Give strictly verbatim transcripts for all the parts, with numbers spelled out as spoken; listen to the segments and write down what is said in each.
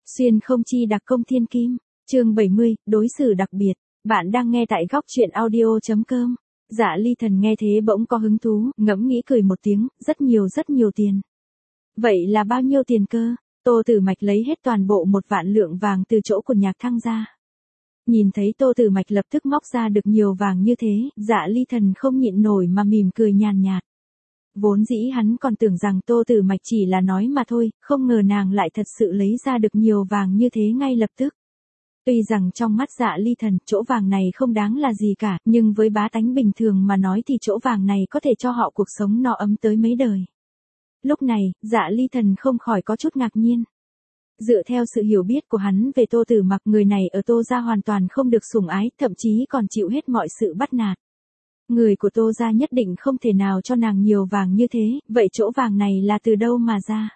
Xuyên không chi đặc công thiên kim, chương bảy mươi, đối xử đặc biệt. Bạn đang nghe tại góc truyện audio.com. Dạ Ly Thần nghe thế bỗng có hứng thú, ngẫm nghĩ cười một tiếng, rất nhiều rất nhiều tiền. Vậy là bao nhiêu tiền cơ? Tô Tử Mạch lấy hết toàn bộ một vạn lượng vàng từ chỗ của Nhạc Thăng ra. Nhìn thấy Tô Tử Mạch lập tức móc ra được nhiều vàng như thế, Dạ Ly Thần không nhịn nổi mà mỉm cười nhàn nhạt. Vốn dĩ hắn còn tưởng rằng Tô Tử Mạch chỉ là nói mà thôi, không ngờ nàng lại thật sự lấy ra được nhiều vàng như thế ngay lập tức. Tuy rằng trong mắt Dạ Ly Thần, chỗ vàng này không đáng là gì cả, nhưng với bá tánh bình thường mà nói thì chỗ vàng này có thể cho họ cuộc sống no ấm tới mấy đời. Lúc này, Dạ Ly Thần không khỏi có chút ngạc nhiên. Dựa theo sự hiểu biết của hắn về Tô Tử Mặc, người này ở Tô gia hoàn toàn không được sủng ái, thậm chí còn chịu hết mọi sự bắt nạt. Người của Tô gia nhất định không thể nào cho nàng nhiều vàng như thế, vậy chỗ vàng này là từ đâu mà ra?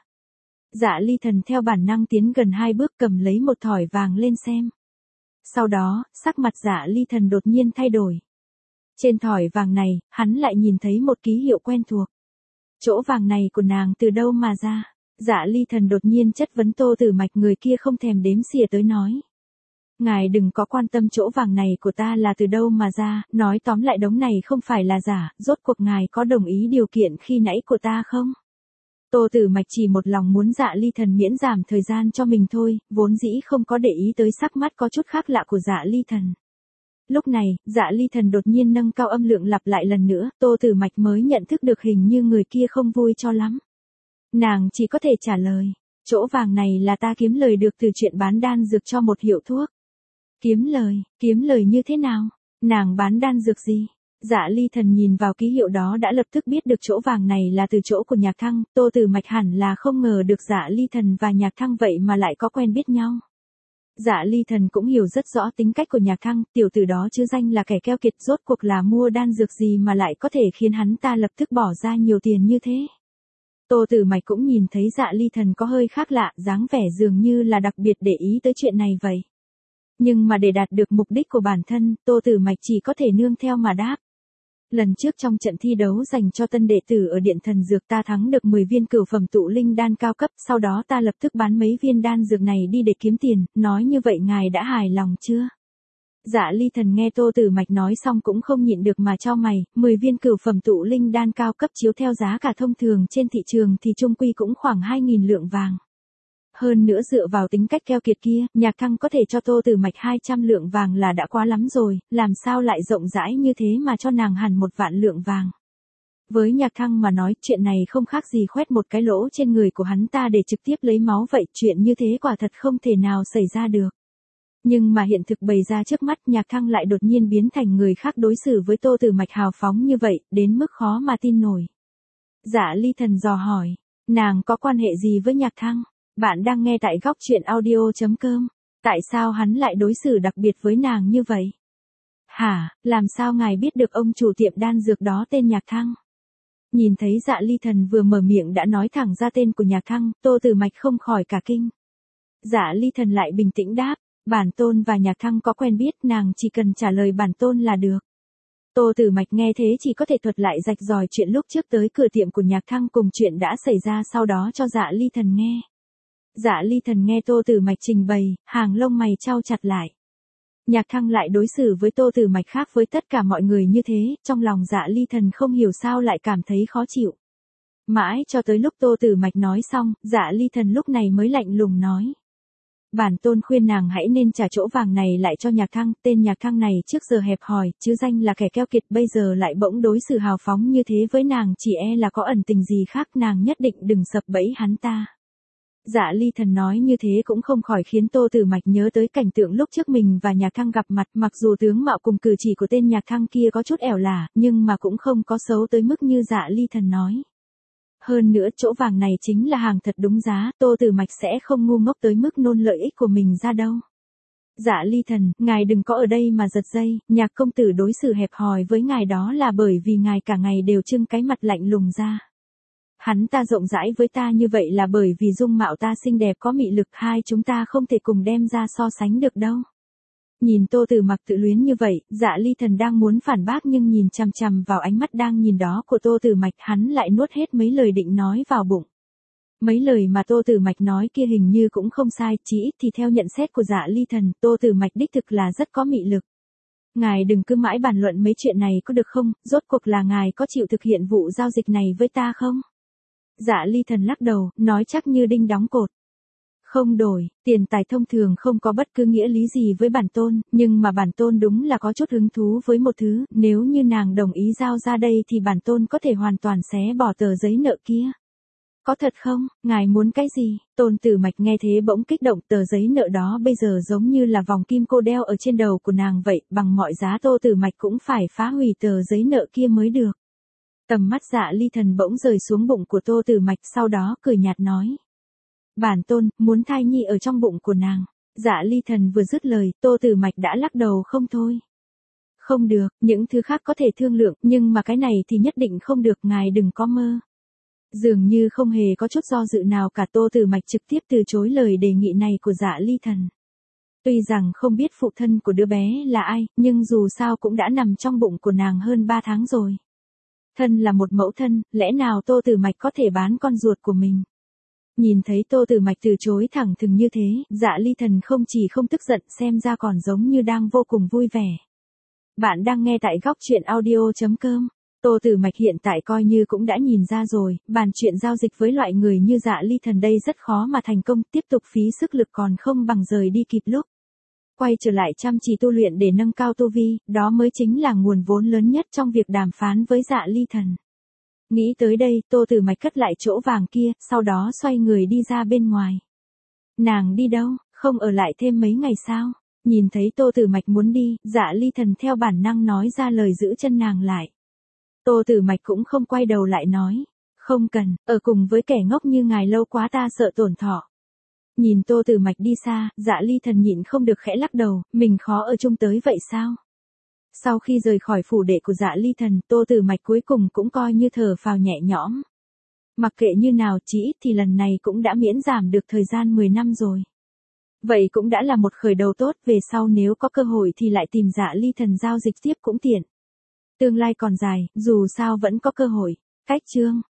Dạ Ly Thần theo bản năng tiến gần hai bước cầm lấy một thỏi vàng lên xem. Sau đó, sắc mặt Dạ Ly Thần đột nhiên thay đổi. Trên thỏi vàng này, hắn lại nhìn thấy một ký hiệu quen thuộc. Chỗ vàng này của nàng từ đâu mà ra? Dạ Ly Thần đột nhiên chất vấn Tô Tử Mạch, người kia không thèm đếm xỉa tới nói. Ngài đừng có quan tâm chỗ vàng này của ta là từ đâu mà ra, nói tóm lại đống này không phải là giả, rốt cuộc ngài có đồng ý điều kiện khi nãy của ta không? Tô Tử Mạch chỉ một lòng muốn Dạ Ly Thần miễn giảm thời gian cho mình thôi, vốn dĩ không có để ý tới sắc mắt có chút khác lạ của Dạ Ly Thần. Lúc này, Dạ Ly Thần đột nhiên nâng cao âm lượng lặp lại lần nữa, Tô Tử Mạch mới nhận thức được hình như người kia không vui cho lắm. Nàng chỉ có thể trả lời, chỗ vàng này là ta kiếm lời được từ chuyện bán đan dược cho một hiệu thuốc. Kiếm lời, kiếm lời như thế nào? Nàng bán đan dược gì? Dạ Ly Thần nhìn vào ký hiệu đó đã lập tức biết được chỗ vàng này là từ chỗ của Nhạc Thăng, Tô Tử Mạch hẳn là không ngờ được Dạ Ly Thần và Nhạc Thăng vậy mà lại có quen biết nhau. Dạ Ly Thần cũng hiểu rất rõ tính cách của Nhạc Thăng, tiểu tử đó chứ danh là kẻ keo kiệt, rốt cuộc là mua đan dược gì mà lại có thể khiến hắn ta lập tức bỏ ra nhiều tiền như thế. Tô Tử Mạch cũng nhìn thấy Dạ Ly Thần có hơi khác lạ, dáng vẻ dường như là đặc biệt để ý tới chuyện này vậy. Nhưng mà để đạt được mục đích của bản thân, Tô Tử Mạch chỉ có thể nương theo mà đáp. Lần trước trong trận thi đấu dành cho tân đệ tử ở Điện Thần Dược ta thắng được mười viên cửu phẩm tụ linh đan cao cấp, sau đó ta lập tức bán mấy viên đan dược này đi để kiếm tiền, nói như vậy ngài đã hài lòng chưa? Dạ Ly Thần nghe Tô Tử Mạch nói xong cũng không nhịn được mà chau mày, mười viên cửu phẩm tụ linh đan cao cấp chiếu theo giá cả thông thường trên thị trường thì chung quy cũng khoảng hai nghìn lượng vàng. Hơn nữa dựa vào tính cách keo kiệt kia, Nhạc Thăng có thể cho Tô Tử Mạch hai trăm lượng vàng là đã quá lắm rồi, làm sao lại rộng rãi như thế mà cho nàng hẳn một vạn lượng vàng. Với Nhạc Thăng mà nói, chuyện này không khác gì khoét một cái lỗ trên người của hắn ta để trực tiếp lấy máu vậy, chuyện như thế quả thật không thể nào xảy ra được. Nhưng mà hiện thực bày ra trước mắt, Nhạc Thăng lại đột nhiên biến thành người khác, đối xử với Tô Tử Mạch hào phóng như vậy, đến mức khó mà tin nổi. Dạ Ly Thần dò hỏi, nàng có quan hệ gì với Nhạc Thăng? Bạn đang nghe tại góc truyện audio.com. Tại sao hắn lại đối xử đặc biệt với nàng như vậy? Hả, làm sao ngài biết được ông chủ tiệm đan dược đó tên Nhạc Thăng? Nhìn thấy Dạ Ly Thần vừa mở miệng đã nói thẳng ra tên của Nhạc Thăng, Tô Tử Mạch không khỏi cả kinh. Dạ Ly Thần lại bình tĩnh đáp, bản tôn và Nhạc Thăng có quen biết, nàng chỉ cần trả lời bản tôn là được. Tô Tử Mạch nghe thế chỉ có thể thuật lại rạch ròi chuyện lúc trước tới cửa tiệm của Nhạc Thăng cùng chuyện đã xảy ra sau đó cho Dạ Ly Thần nghe. Dạ Ly Thần nghe Tô Tử Mạch trình bày, hàng lông mày chau chặt lại. Nhạc Thăng lại đối xử với Tô Tử Mạch khác với tất cả mọi người như thế, trong lòng Dạ Ly Thần không hiểu sao lại cảm thấy khó chịu. Mãi cho tới lúc Tô Tử Mạch nói xong, Dạ Ly Thần lúc này mới lạnh lùng nói. Bản tôn khuyên nàng hãy nên trả chỗ vàng này lại cho Nhạc Thăng, tên Nhạc Thăng này trước giờ hẹp hòi, chứ danh là kẻ keo kiệt, bây giờ lại bỗng đối xử hào phóng như thế với nàng, chỉ e là có ẩn tình gì khác, nàng nhất định đừng sập bẫy hắn ta. Dạ Ly Thần nói như thế cũng không khỏi khiến Tô Tử Mạch nhớ tới cảnh tượng lúc trước mình và Nhạc Thăng gặp mặt, mặc dù tướng mạo cùng cử chỉ của tên Nhạc Thăng kia có chút ẻo lả, nhưng mà cũng không có xấu tới mức như Dạ Ly Thần nói. Hơn nữa chỗ vàng này chính là hàng thật đúng giá, Tô Tử Mạch sẽ không ngu ngốc tới mức nôn lợi ích của mình ra đâu. Dạ Ly Thần, ngài đừng có ở đây mà giật dây, Nhạc công tử đối xử hẹp hòi với ngài đó là bởi vì ngài cả ngày đều trưng cái mặt lạnh lùng ra. Hắn ta rộng rãi với ta như vậy là bởi vì dung mạo ta xinh đẹp có mị lực, hai chúng ta không thể cùng đem ra so sánh được đâu. Nhìn Tô Tử Mặc tự luyến như vậy, Dạ Ly Thần đang muốn phản bác nhưng nhìn chằm chằm vào ánh mắt đang nhìn đó của Tô Tử Mạch, hắn lại nuốt hết mấy lời định nói vào bụng. Mấy lời mà Tô Tử Mạch nói kia hình như cũng không sai, chỉ ít thì theo nhận xét của Dạ Ly Thần, Tô Tử Mạch đích thực là rất có mị lực. Ngài đừng cứ mãi bàn luận mấy chuyện này có được không, rốt cuộc là ngài có chịu thực hiện vụ giao dịch này với ta không? Dạ Ly Thần lắc đầu, nói chắc như đinh đóng cột. Không đổi, tiền tài thông thường không có bất cứ nghĩa lý gì với bản tôn, nhưng mà bản tôn đúng là có chút hứng thú với một thứ, nếu như nàng đồng ý giao ra đây thì bản tôn có thể hoàn toàn xé bỏ tờ giấy nợ kia. Có thật không, ngài muốn cái gì? Tôn Tử Mạch nghe thế bỗng kích động, tờ giấy nợ đó bây giờ giống như là vòng kim cô đeo ở trên đầu của nàng vậy, bằng mọi giá Tô Tử Mạch cũng phải phá hủy tờ giấy nợ kia mới được. Tầm mắt Dạ Ly Thần bỗng rời xuống bụng của Tô Tử Mạch, sau đó cười nhạt nói. Bản tôn, muốn thai nhi ở trong bụng của nàng. Dạ Ly Thần vừa dứt lời, Tô Tử Mạch đã lắc đầu không thôi. Không được, những thứ khác có thể thương lượng, nhưng mà cái này thì nhất định không được, ngài đừng có mơ. Dường như không hề có chút do dự nào cả, Tô Tử Mạch trực tiếp từ chối lời đề nghị này của Dạ Ly Thần. Tuy rằng không biết phụ thân của đứa bé là ai, nhưng dù sao cũng đã nằm trong bụng của nàng hơn ba tháng rồi. Thân là một mẫu thân, lẽ nào Tô Tử Mạch có thể bán con ruột của mình? Nhìn thấy Tô Tử Mạch từ chối thẳng thừng như thế, Dạ Ly Thần không chỉ không tức giận, xem ra còn giống như đang vô cùng vui vẻ. Bạn đang nghe tại góc truyện audio chấm com. Tô Tử Mạch hiện tại coi như cũng đã nhìn ra rồi, bàn chuyện giao dịch với loại người như Dạ Ly Thần đây rất khó mà thành công, tiếp tục phí sức lực còn không bằng rời đi kịp lúc. Quay trở lại chăm chỉ tu luyện để nâng cao tu vi, đó mới chính là nguồn vốn lớn nhất trong việc đàm phán với Dạ Ly Thần. Nghĩ tới đây, Tô Tử Mạch cất lại chỗ vàng kia, sau đó xoay người đi ra bên ngoài. Nàng đi đâu, không ở lại thêm mấy ngày sao? Nhìn thấy Tô Tử Mạch muốn đi, Dạ Ly Thần theo bản năng nói ra lời giữ chân nàng lại. Tô Tử Mạch cũng không quay đầu lại nói. Không cần, ở cùng với kẻ ngốc như ngài lâu quá ta sợ tổn thọ. Nhìn Tô Tử Mạch đi xa, Dạ Ly Thần nhịn không được khẽ lắc đầu, mình khó ở chung tới vậy sao? Sau khi rời khỏi phủ đệ của Dạ Ly Thần, Tô Tử Mạch cuối cùng cũng coi như thở phào nhẹ nhõm. Mặc kệ như nào, chí ít thì lần này cũng đã miễn giảm được thời gian mười năm rồi. Vậy cũng đã là một khởi đầu tốt, về sau nếu có cơ hội thì lại tìm Dạ Ly Thần giao dịch tiếp cũng tiện. Tương lai còn dài, dù sao vẫn có cơ hội. Cách chương